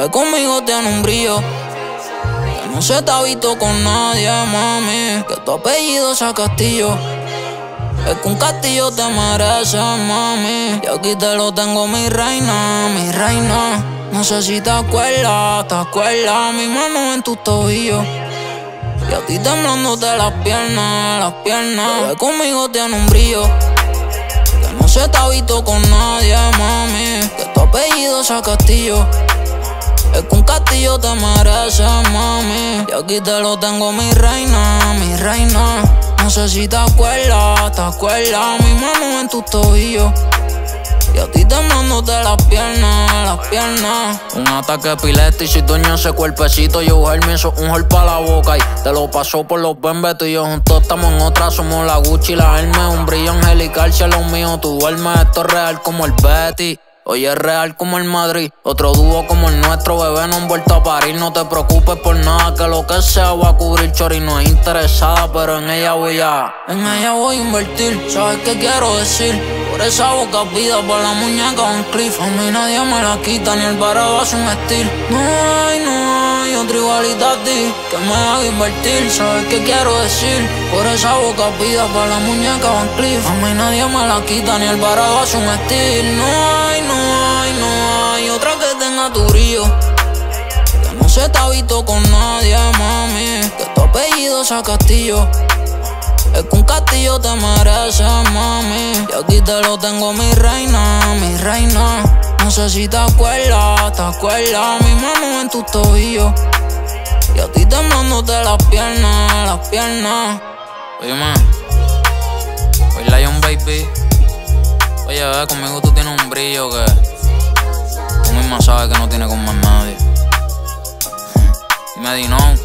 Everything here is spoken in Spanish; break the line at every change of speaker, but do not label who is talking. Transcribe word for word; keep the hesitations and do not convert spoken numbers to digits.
Bebé, conmigo tiene un brillo que no se te ha visto con nadie, mami. Que tu apellido sea Castillo, es que un castillo te merece, mami. Y aquí te lo tengo, mi reina, mi reina. No sé si te acuerdas, te acuerdas. Mi mano en tus tobillos y a ti temblándote las piernas, las piernas. Bebé, conmigo tiene un brillo que no se te ha visto con nadie, mami. Que tu apellido sea Castillo, es que un castillo te merece, mami. Y aquí te lo tengo, mi reina, mi reina. No sé si te acuerdas, te acuerdas. Mi mano en tus tobillos y a ti temblándote las piernas, las piernas. Un ataque epiléptico y si dueño ese cuerpecito. Yo el mío, un gol pa' la boca y te lo pasó por los bembes. Tú y yo juntos estamos en otra, somos la Gucci y la Hermes. Un brillo angelical, cielo mío, tú duermes. Esto es real como el Betty, hoy es real como el Madrid. Otro dúo como el nuestro, bebé, no han vuelto a parir. No te preocupes por nada, que lo que sea va a cubrir. Chori no es interesada, pero en ella voy a En ella voy a invertir, ¿sabes qué quiero decir? Por esa boca vida, por la muñeca un cliff. A mí nadie me la quita, ni el baraba es un estilo. No hay, no hay otra igualita a ti que me haga invertir, ¿sabes qué quiero decir? Por esa boca vida, por la muñeca un cliff. A mí nadie me la quita, ni el baraba es un estilo. No hay, no No hay, no hay otra que tenga tu brillo que no se te ha visto con nadie, mami. Que tu apellido sea Castillo, es que un castillo te merece, mami. Y aquí te lo tengo, mi reina, mi reina. No sé si te acuerdas, te acuerdas. Mi mano en tus tobillos y a ti temblándote las piernas, las piernas. Oye, man, hoy Lion Baby. Oye, bebé, conmigo tú tienes un brillo que tú misma sabes que no tiene con más nadie. Dime, Dinón.